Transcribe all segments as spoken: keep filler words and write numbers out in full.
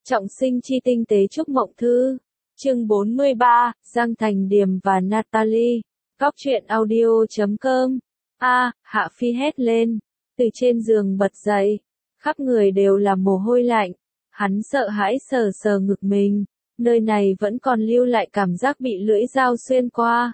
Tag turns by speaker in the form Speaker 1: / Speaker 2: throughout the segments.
Speaker 1: Trọng sinh chi tinh tế chúc mộng thư. Chương bốn mươi ba, Giang Thành Điềm và Natalie. Góc truyện audio chấm com. A, Hạ Phi hét lên, từ trên giường bật dậy, khắp người đều là mồ hôi lạnh. Hắn sợ hãi sờ sờ ngực mình, nơi này vẫn còn lưu lại cảm giác bị lưỡi dao xuyên qua.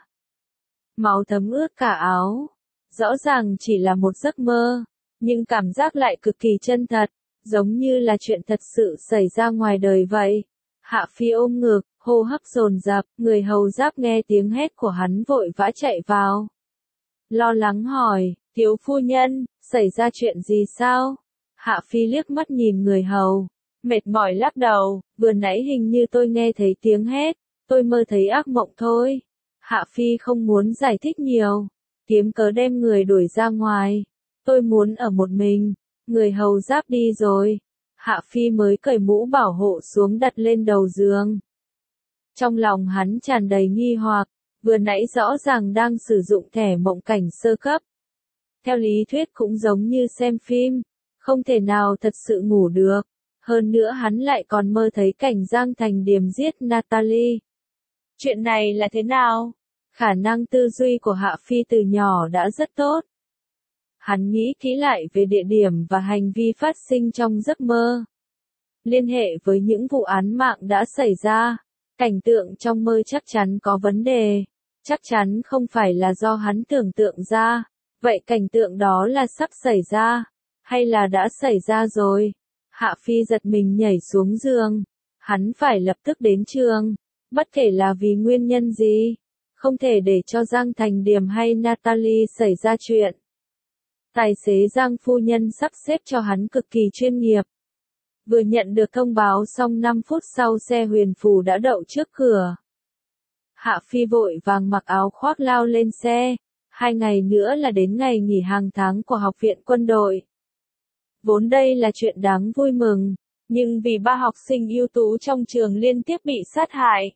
Speaker 1: Máu thấm ướt cả áo. Rõ ràng chỉ là một giấc mơ, nhưng cảm giác lại cực kỳ chân thật, giống như là chuyện thật sự xảy ra ngoài đời vậy. Hạ Phi ôm ngực, hô hấp dồn dập, người hầu giáp nghe tiếng hét của hắn vội vã chạy vào. Lo lắng hỏi, thiếu phu nhân, xảy ra chuyện gì sao? Hạ Phi liếc mắt nhìn người hầu, mệt mỏi lắc đầu, vừa nãy hình như tôi nghe thấy tiếng hét, tôi mơ thấy ác mộng thôi. Hạ Phi không muốn giải thích nhiều, kiếm cớ đem người đuổi ra ngoài. Tôi muốn ở một mình. Người hầu giáp đi rồi. Hạ Phi mới cởi mũ bảo hộ xuống đặt lên đầu giường. Trong lòng hắn tràn đầy nghi hoặc, vừa nãy rõ ràng đang sử dụng thẻ mộng cảnh sơ cấp. Theo lý thuyết cũng giống như xem phim, không thể nào thật sự ngủ được. Hơn nữa hắn lại còn mơ thấy cảnh Giang Thành Điềm giết Natalie. Chuyện này là thế nào? Khả năng tư duy của Hạ Phi từ nhỏ đã rất tốt. Hắn nghĩ kỹ lại về địa điểm và hành vi phát sinh trong giấc mơ. Liên hệ với những vụ án mạng đã xảy ra, cảnh tượng trong mơ chắc chắn có vấn đề, chắc chắn không phải là do hắn tưởng tượng ra. Vậy cảnh tượng đó là sắp xảy ra, hay là đã xảy ra rồi? Hạ Phi giật mình nhảy xuống giường, hắn phải lập tức đến trường, bất kể là vì nguyên nhân gì, không thể để cho Giang Thành Điềm hay Natalie xảy ra chuyện. Tài xế Giang phu nhân sắp xếp cho hắn cực kỳ chuyên nghiệp. Vừa nhận được thông báo xong năm phút sau xe huyền phù đã đậu trước cửa. Hạ Phi vội vàng mặc áo khoác lao lên xe, hai ngày nữa là đến ngày nghỉ hàng tháng của học viện quân đội. Vốn đây là chuyện đáng vui mừng, nhưng vì ba học sinh ưu tú trong trường liên tiếp bị sát hại,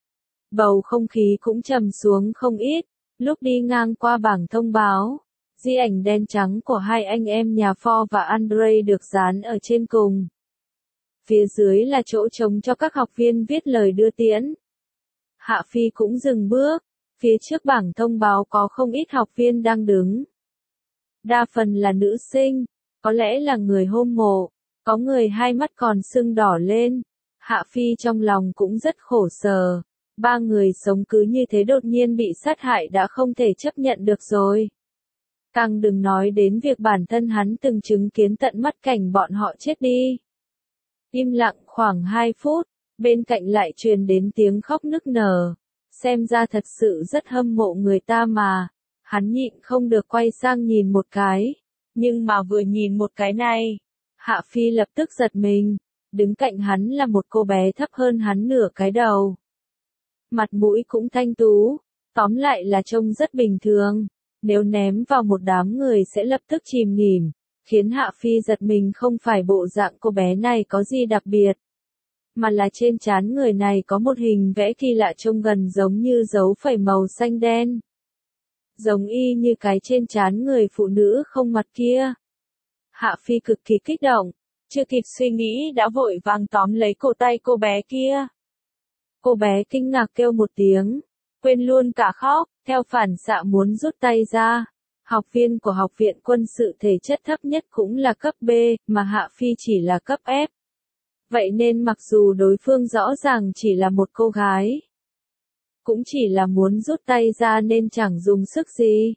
Speaker 1: bầu không khí cũng trầm xuống không ít. Lúc đi ngang qua bảng thông báo, di ảnh đen trắng của hai anh em nhà Ford và Andre được dán ở trên cùng. Phía dưới là chỗ trống cho các học viên viết lời đưa tiễn. Hạ Phi cũng dừng bước, phía trước bảng thông báo có không ít học viên đang đứng. Đa phần là nữ sinh, có lẽ là người hâm mộ, có người hai mắt còn sưng đỏ lên. Hạ Phi trong lòng cũng rất khổ sở, ba người sống cứ như thế đột nhiên bị sát hại đã không thể chấp nhận được rồi. Càng đừng nói đến việc bản thân hắn từng chứng kiến tận mắt cảnh bọn họ chết đi. Im lặng khoảng hai phút, bên cạnh lại truyền đến tiếng khóc nức nở. Xem ra thật sự rất hâm mộ người ta mà. Hắn nhịn không được quay sang nhìn một cái. Nhưng mà vừa nhìn một cái này, Hạ Phi lập tức giật mình. Đứng cạnh hắn là một cô bé thấp hơn hắn nửa cái đầu. Mặt mũi cũng thanh tú, tóm lại là trông rất bình thường. Nếu ném vào một đám người sẽ lập tức chìm nghỉm, khiến Hạ Phi giật mình không phải bộ dạng cô bé này có gì đặc biệt, mà là trên trán người này có một hình vẽ kỳ lạ trông gần giống như dấu phẩy màu xanh đen. Giống y như cái trên trán người phụ nữ không mặt kia. Hạ Phi cực kỳ kích động, chưa kịp suy nghĩ đã vội vàng tóm lấy cổ tay cô bé kia. Cô bé kinh ngạc kêu một tiếng, quên luôn cả khóc, theo phản xạ muốn rút tay ra. Học viên của học viện quân sự thể chất thấp nhất cũng là cấp B, mà Hạ Phi chỉ là cấp F. Vậy nên mặc dù đối phương rõ ràng chỉ là một cô gái, cũng chỉ là muốn rút tay ra nên chẳng dùng sức gì.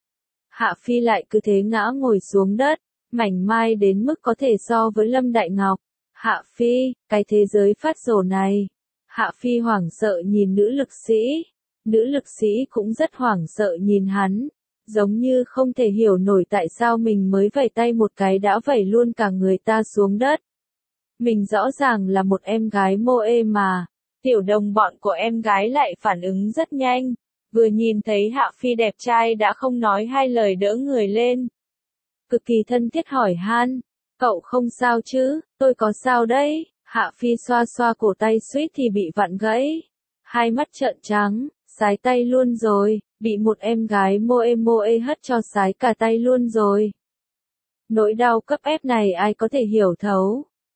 Speaker 1: Hạ Phi lại cứ thế ngã ngồi xuống đất, mảnh mai đến mức có thể so với Lâm Đại Ngọc. Hạ Phi, cái thế giới phát rồ này. Hạ Phi hoảng sợ nhìn nữ lực sĩ. Nữ lực sĩ cũng rất hoảng sợ nhìn hắn, giống như không thể hiểu nổi tại sao mình mới vẩy tay một cái đã vẩy luôn cả người ta xuống đất. Mình rõ ràng là một em gái Moe mà. Tiểu đồng bọn của em gái lại phản ứng rất nhanh, vừa nhìn thấy Hạ Phi đẹp trai đã không nói hai lời đỡ người lên. Cực kỳ thân thiết hỏi han, cậu không sao chứ? Tôi có sao đấy. Hạ Phi xoa xoa cổ tay suýt thì bị vặn gãy, hai mắt trợn trắng. Sái tay luôn rồi, bị một em gái Moe Moe hất cho sái cả tay luôn rồi. Nỗi đau cấp ép này ai có thể hiểu thấu.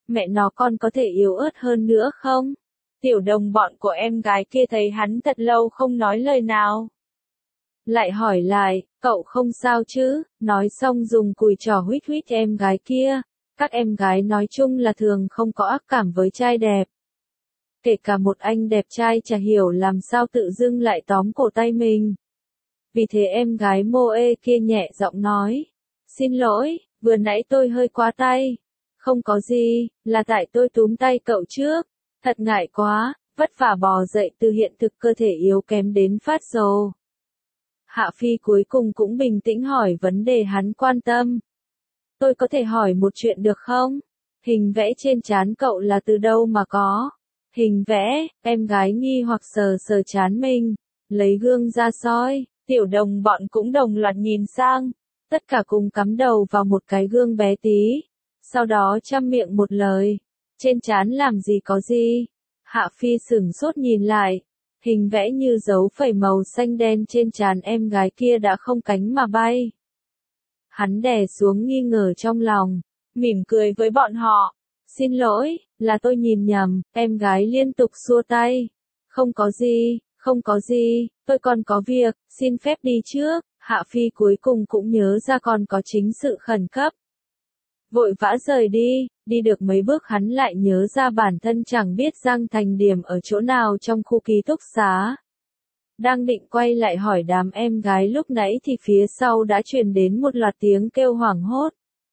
Speaker 1: mẹ nó con có thể yếu ớt hơn nữa không? Tiểu đồng bọn của em gái kia thấy hắn thật lâu không nói lời nào. Lại hỏi lại, cậu không sao chứ, nói xong dùng cùi trỏ huýt huýt em gái kia. Các em gái nói chung là thường không có ác cảm với trai đẹp. Kể cả một anh đẹp trai chả hiểu làm sao tự dưng lại tóm cổ tay mình. Vì thế em gái Moe kia nhẹ giọng nói, xin lỗi, vừa nãy tôi hơi quá tay. Không có gì, là tại tôi túm tay cậu trước. Thật ngại quá, vất vả bò dậy từ hiện thực cơ thể yếu kém đến phát rồ. Hạ Phi cuối cùng cũng bình tĩnh hỏi vấn đề hắn quan tâm. Tôi có thể hỏi một chuyện được không? Hình vẽ trên trán cậu là từ đâu mà có? Hình vẽ, em gái nghi hoặc sờ sờ trán mình, lấy gương ra soi, tiểu đồng bọn cũng đồng loạt nhìn sang, tất cả cùng cắm đầu vào một cái gương bé tí, sau đó chăm miệng một lời, trên trán làm gì có gì? Hạ Phi sửng sốt nhìn lại, hình vẽ như dấu phẩy màu xanh đen trên trán em gái kia đã không cánh mà bay. Hắn đè xuống nghi ngờ trong lòng, mỉm cười với bọn họ. Xin lỗi, là tôi nhìn nhầm, em gái liên tục xua tay. Không có gì, không có gì, tôi còn có việc, xin phép đi trước. Hạ Phi cuối cùng cũng nhớ ra còn có chính sự khẩn cấp. Vội vã rời đi, đi được mấy bước hắn lại nhớ ra bản thân chẳng biết Giang Thành Điểm ở chỗ nào trong khu ký túc xá. Đang định quay lại hỏi đám em gái lúc nãy thì phía sau đã truyền đến một loạt tiếng kêu hoảng hốt.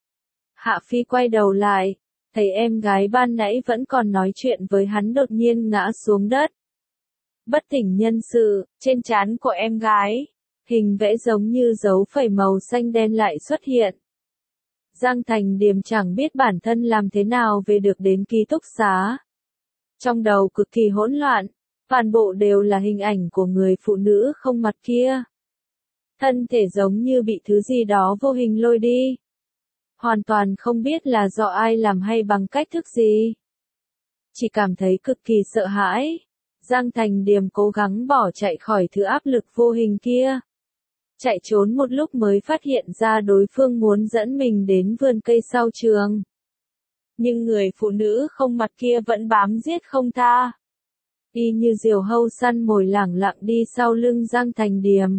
Speaker 1: Hạ Phi quay đầu lại, thấy em gái ban nãy vẫn còn nói chuyện với hắn đột nhiên ngã xuống đất. Bất tỉnh nhân sự, trên trán của em gái, hình vẽ giống như dấu phẩy màu xanh đen lại xuất hiện. Giang Thành Điềm chẳng biết bản thân làm thế nào về được đến ký túc xá. Trong đầu cực kỳ hỗn loạn, toàn bộ đều là hình ảnh của người phụ nữ không mặt kia. Thân thể giống như bị thứ gì đó vô hình lôi đi. Hoàn toàn không biết là do ai làm hay bằng cách thức gì. Chỉ cảm thấy cực kỳ sợ hãi. Giang Thành Điềm cố gắng bỏ chạy khỏi thứ áp lực vô hình kia. Chạy trốn một lúc mới phát hiện ra đối phương muốn dẫn mình đến vườn cây sau trường. Nhưng người phụ nữ không mặt kia vẫn bám giết không tha. Y như diều hâu săn mồi lẳng lặng đi sau lưng Giang Thành Điềm.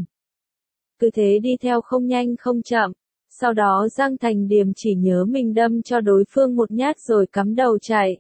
Speaker 1: Cứ thế đi theo không nhanh không chậm. Sau đó Giang Thành Điềm chỉ nhớ mình đâm cho đối phương một nhát rồi cắm đầu chạy.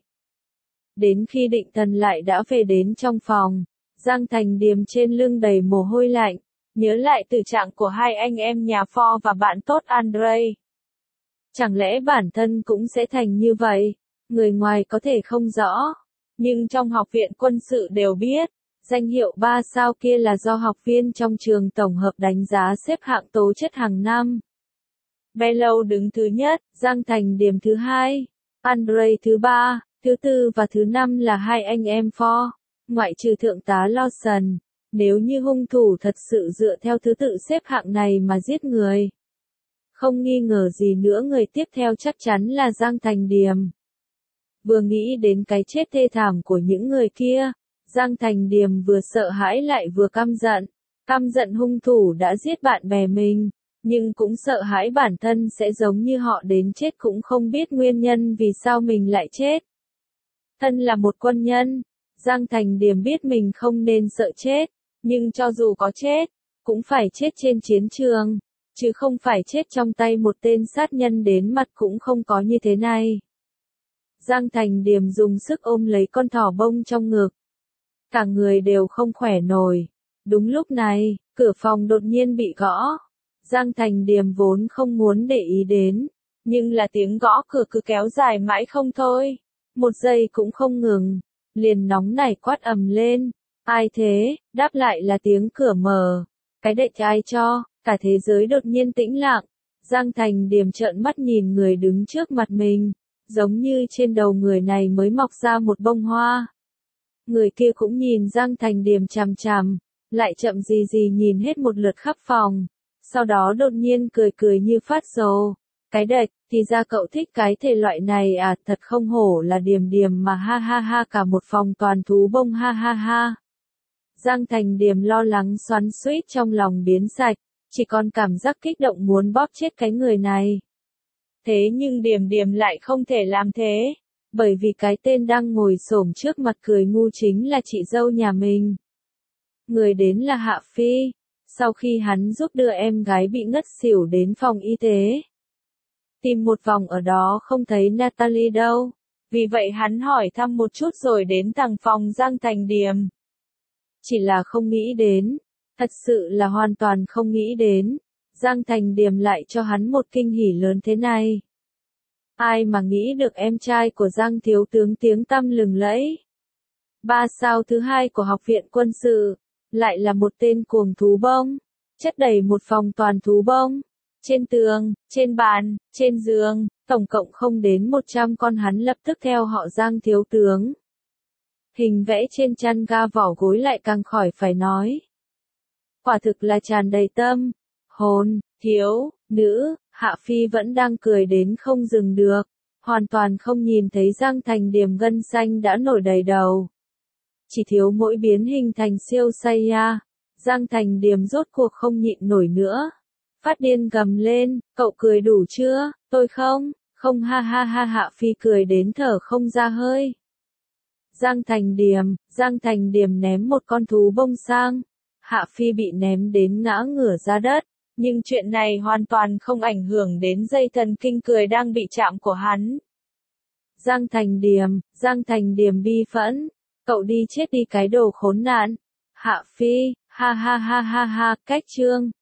Speaker 1: Đến khi định thần lại đã về đến trong phòng, Giang Thành Điềm trên lưng đầy mồ hôi lạnh, nhớ lại tình trạng của hai anh em nhà Pho và bạn tốt Andre. Chẳng lẽ bản thân cũng sẽ thành như vậy? Người ngoài có thể không rõ, nhưng trong học viện quân sự đều biết, danh hiệu ba sao kia là do học viên trong trường tổng hợp đánh giá xếp hạng tố chất hàng năm. Bellow đứng thứ nhất, Giang Thành Điềm thứ hai, Andre thứ ba, thứ tư và thứ năm là hai anh em Pho, ngoại trừ thượng tá Lawson. Nếu như hung thủ thật sự dựa theo thứ tự xếp hạng này mà giết người, không nghi ngờ gì nữa người tiếp theo chắc chắn là Giang Thành Điềm. Vừa nghĩ đến cái chết thê thảm của những người kia, Giang Thành Điềm vừa sợ hãi lại vừa căm giận. Căm giận hung thủ đã giết bạn bè mình, nhưng cũng sợ hãi bản thân sẽ giống như họ đến chết cũng không biết nguyên nhân vì sao mình lại chết. Thân là một quân nhân, Giang Thành Điềm biết mình không nên sợ chết, nhưng cho dù có chết, cũng phải chết trên chiến trường, chứ không phải chết trong tay một tên sát nhân đến mặt cũng không có như thế này. Giang Thành Điềm dùng sức ôm lấy con thỏ bông trong ngực. Cả người đều không khỏe nổi. Đúng lúc này, cửa phòng đột nhiên bị gõ. Giang Thành Điềm vốn không muốn để ý đến, nhưng là tiếng gõ cửa cứ kéo dài mãi không thôi. Một giây cũng không ngừng, liền nóng nảy quát ầm lên. Ai thế? Đáp lại là tiếng cửa mở. Cái đậy ai cho? Cả thế giới đột nhiên tĩnh lặng. Giang Thành Điềm trợn mắt nhìn người đứng trước mặt mình, giống như trên đầu người này mới mọc ra một bông hoa. Người kia cũng nhìn Giang Thành Điềm chằm chằm, lại chậm gì gì nhìn hết một lượt khắp phòng, sau đó đột nhiên cười cười như phát rồ. Cái đệch, thì ra cậu thích cái thể loại này à, thật không hổ là Điềm Điềm mà ha ha ha, cả một phòng toàn thú bông ha ha ha. Giang Thành Điềm lo lắng xoắn xuýt trong lòng biến sạch, chỉ còn cảm giác kích động muốn bóp chết cái người này. Thế nhưng Điềm Điềm lại không thể làm thế. Bởi vì cái tên đang ngồi xổm trước mặt cười ngu chính là chị dâu nhà mình. Người đến là Hạ Phi, sau khi hắn giúp đưa em gái bị ngất xỉu đến phòng y tế. Tìm một vòng ở đó không thấy Natalie đâu, vì vậy hắn hỏi thăm một chút rồi đến thẳng phòng Giang Thành Điềm. Chỉ là không nghĩ đến, thật sự là hoàn toàn không nghĩ đến, Giang Thành Điềm lại cho hắn một kinh hỉ lớn thế này. Ai mà nghĩ được em trai của Giang thiếu tướng tiếng tăm lừng lẫy, ba sao thứ hai của học viện quân sự, lại là một tên cuồng thú bông, chất đầy một phòng toàn thú bông. Trên tường, trên bàn, trên giường, tổng cộng không đến một trăm con, hắn lập tức theo họ Giang thiếu tướng. Hình vẽ trên chăn ga vỏ gối lại càng khỏi phải nói. Quả thực là tràn đầy tâm, hồn, thiếu, nữ. Hạ Phi vẫn đang cười đến không dừng được, hoàn toàn không nhìn thấy Giang Thành Điềm gân xanh đã nổi đầy đầu. Chỉ thiếu mỗi biến hình thành siêu Saiya, Giang Thành Điềm rốt cuộc không nhịn nổi nữa. Phát điên gầm lên, cậu cười đủ chưa, tôi không, không ha ha ha. Hạ Phi cười đến thở không ra hơi. Giang Thành Điềm, Giang Thành Điềm ném một con thú bông sang. Hạ Phi bị ném đến ngã ngửa ra đất. Nhưng chuyện này hoàn toàn không ảnh hưởng đến dây thần kinh cười đang bị chạm của hắn. Giang Thành Điềm, Giang Thành Điềm bi phẫn, cậu đi chết đi cái đồ khốn nạn. Hạ Phi, ha ha ha ha ha, cách chương.